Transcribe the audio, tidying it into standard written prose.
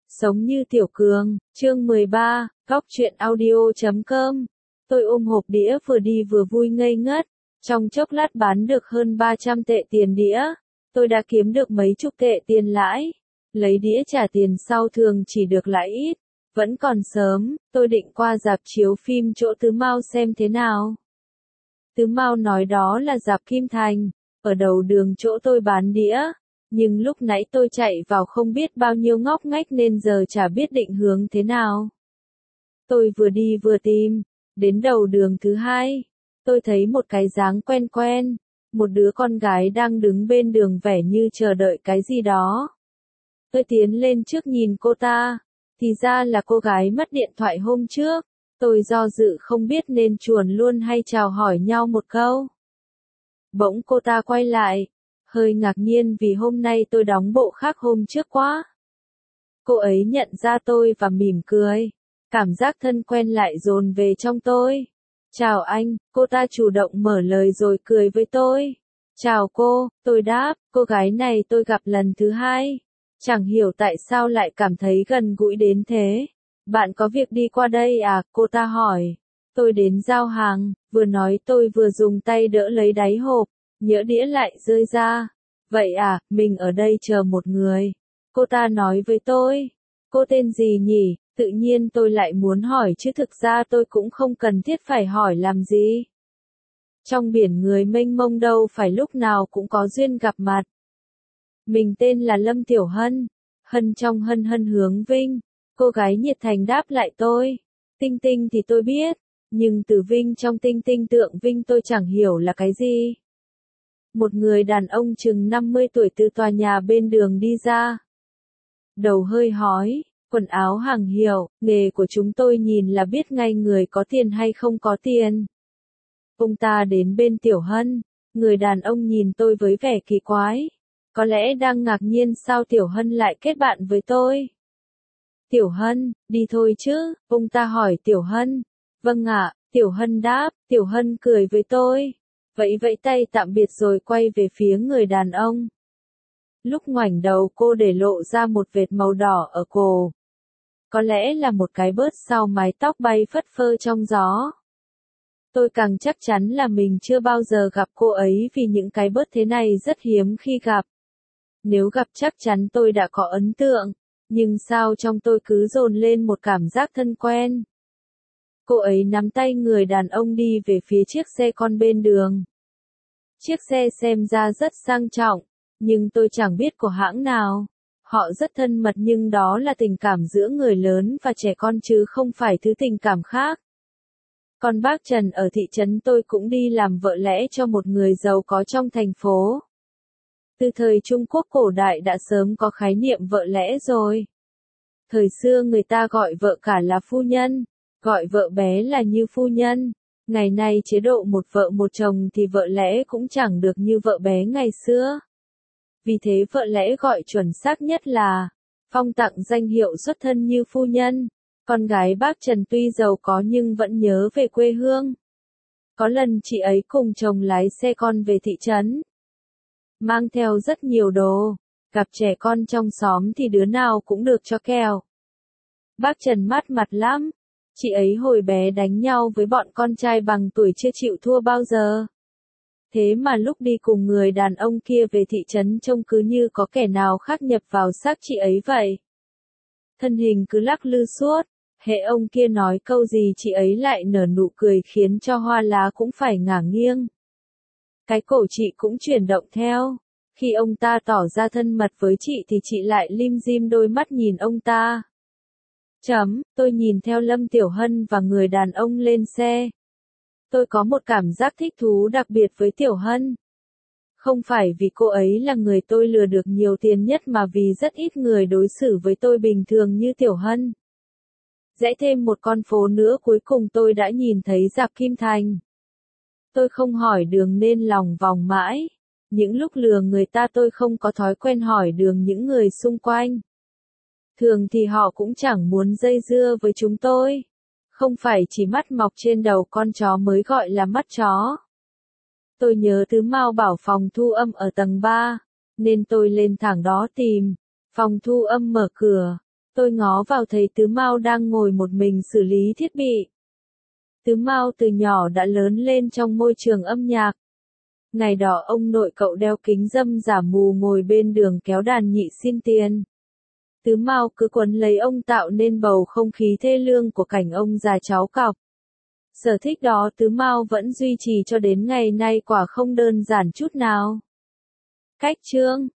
Sống như Tiểu Cường, chương 13, góc truyện audio.com. Tôi ôm hộp đĩa vừa đi vừa vui ngây ngất. Trong chốc lát bán được hơn 300 tệ tiền đĩa. Tôi đã kiếm được mấy chục tệ tiền lãi. Lấy đĩa trả tiền sau thường chỉ được lãi ít. Vẫn còn sớm, tôi định qua rạp chiếu phim chỗ Tứ Mao xem thế nào. Tứ Mao nói đó là rạp Kim Thành, ở đầu đường chỗ tôi bán đĩa. Nhưng lúc nãy tôi chạy vào không biết bao nhiêu ngóc ngách nên giờ chả biết định hướng thế nào. Tôi vừa đi vừa tìm, đến đầu đường thứ hai. Tôi thấy một cái dáng quen quen, một đứa con gái đang đứng bên đường vẻ như chờ đợi cái gì đó. Tôi tiến lên trước nhìn cô ta, thì ra là cô gái mất điện thoại hôm trước. Tôi do dự không biết nên chuồn luôn hay chào hỏi nhau một câu. Bỗng cô ta quay lại, hơi ngạc nhiên vì hôm nay tôi đóng bộ khác hôm trước quá. Cô ấy nhận ra tôi và mỉm cười. Cảm giác thân quen lại dồn về trong tôi. Chào anh, cô ta chủ động mở lời rồi cười với tôi. Chào cô, tôi đáp, cô gái này tôi gặp lần thứ hai. Chẳng hiểu tại sao lại cảm thấy gần gũi đến thế. Bạn có việc đi qua đây à, cô ta hỏi. Tôi đến giao hàng, vừa nói tôi vừa dùng tay đỡ lấy đáy hộp, nhỡ đĩa lại rơi ra. Vậy à, mình ở đây chờ một người. Cô ta nói với tôi. Cô tên gì nhỉ? Tự nhiên tôi lại muốn hỏi chứ thực ra tôi cũng không cần thiết phải hỏi làm gì. Trong biển người mênh mông đâu phải lúc nào cũng có duyên gặp mặt. Mình tên là Lâm Tiểu Hân. Hân trong hân hân hướng vinh. Cô gái nhiệt thành đáp lại tôi. Tinh tinh thì tôi biết. Nhưng từ vinh trong tinh tinh tượng vinh tôi chẳng hiểu là cái gì. Một người đàn ông chừng 50 tuổi từ tòa nhà bên đường đi ra. Đầu hơi hói, quần áo hàng hiệu, nghề của chúng tôi nhìn là biết ngay người có tiền hay không có tiền. Ông ta đến bên Tiểu Hân, người đàn ông nhìn tôi với vẻ kỳ quái. Có lẽ đang ngạc nhiên sao Tiểu Hân lại kết bạn với tôi. Tiểu Hân, đi thôi chứ, ông ta hỏi Tiểu Hân. Vâng ạ, Tiểu Hân đáp, Tiểu Hân cười với tôi. Vẫy tay tạm biệt rồi quay về phía người đàn ông. Lúc ngoảnh đầu cô để lộ ra một vệt màu đỏ ở cổ. Có lẽ là một cái bớt sau mái tóc bay phất phơ trong gió. Tôi càng chắc chắn là mình chưa bao giờ gặp cô ấy vì những cái bớt thế này rất hiếm khi gặp. Nếu gặp chắc chắn tôi đã có ấn tượng, nhưng sao trong tôi cứ dồn lên một cảm giác thân quen. Cô ấy nắm tay người đàn ông đi về phía chiếc xe con bên đường. Chiếc xe xem ra rất sang trọng, nhưng tôi chẳng biết của hãng nào. Họ rất thân mật nhưng đó là tình cảm giữa người lớn và trẻ con chứ không phải thứ tình cảm khác. Còn bác Trần ở thị trấn tôi cũng đi làm vợ lẽ cho một người giàu có trong thành phố. Từ thời Trung Quốc cổ đại đã sớm có khái niệm vợ lẽ rồi. Thời xưa người ta gọi vợ cả là phu nhân, gọi vợ bé là như phu nhân. Ngày nay chế độ một vợ một chồng thì vợ lẽ cũng chẳng được như vợ bé ngày xưa. Vì thế vợ lẽ gọi chuẩn xác nhất là phong tặng danh hiệu xuất thân như phu nhân. Con gái bác Trần tuy giàu có nhưng vẫn nhớ về quê hương. Có lần chị ấy cùng chồng lái xe con về thị trấn. Mang theo rất nhiều đồ. Gặp trẻ con trong xóm thì đứa nào cũng được cho kẹo. Bác Trần mát mặt lắm. Chị ấy hồi bé đánh nhau với bọn con trai bằng tuổi chưa chịu thua bao giờ. Thế mà lúc đi cùng người đàn ông kia về thị trấn trông cứ như có kẻ nào khác nhập vào xác chị ấy vậy. Thân hình cứ lắc lư suốt, hễ ông kia nói câu gì chị ấy lại nở nụ cười khiến cho hoa lá cũng phải ngả nghiêng. Cái cổ chị cũng chuyển động theo. Khi ông ta tỏ ra thân mật với chị thì chị lại lim dim đôi mắt nhìn ông ta. Tôi nhìn theo Lâm Tiểu Hân và người đàn ông lên xe. Tôi có một cảm giác thích thú đặc biệt với Tiểu Hân. Không phải vì cô ấy là người tôi lừa được nhiều tiền nhất mà vì rất ít người đối xử với tôi bình thường như Tiểu Hân. Rẽ thêm một con phố nữa cuối cùng tôi đã nhìn thấy rạp Kim Thành. Tôi không hỏi đường nên lòng vòng mãi. Những lúc lừa người ta tôi không có thói quen hỏi đường những người xung quanh. Thường thì họ cũng chẳng muốn dây dưa với chúng tôi. Không phải chỉ mắt mọc trên đầu con chó mới gọi là mắt chó. Tôi nhớ Tứ Mao bảo phòng thu âm ở tầng 3, nên tôi lên thẳng đó tìm. Phòng thu âm mở cửa, Tôi ngó vào thấy Tứ Mao đang ngồi một mình xử lý thiết bị. Tứ Mao từ nhỏ đã lớn lên trong môi trường âm nhạc. Ngày đó ông nội cậu đeo kính râm giả mù ngồi bên đường kéo đàn nhị xin tiền. Tứ Mao cứ quấn lấy ông tạo nên bầu không khí thê lương của cảnh ông già cháu cọc. Sở thích đó Tứ Mao vẫn duy trì cho đến ngày nay quả không đơn giản chút nào. Cách chương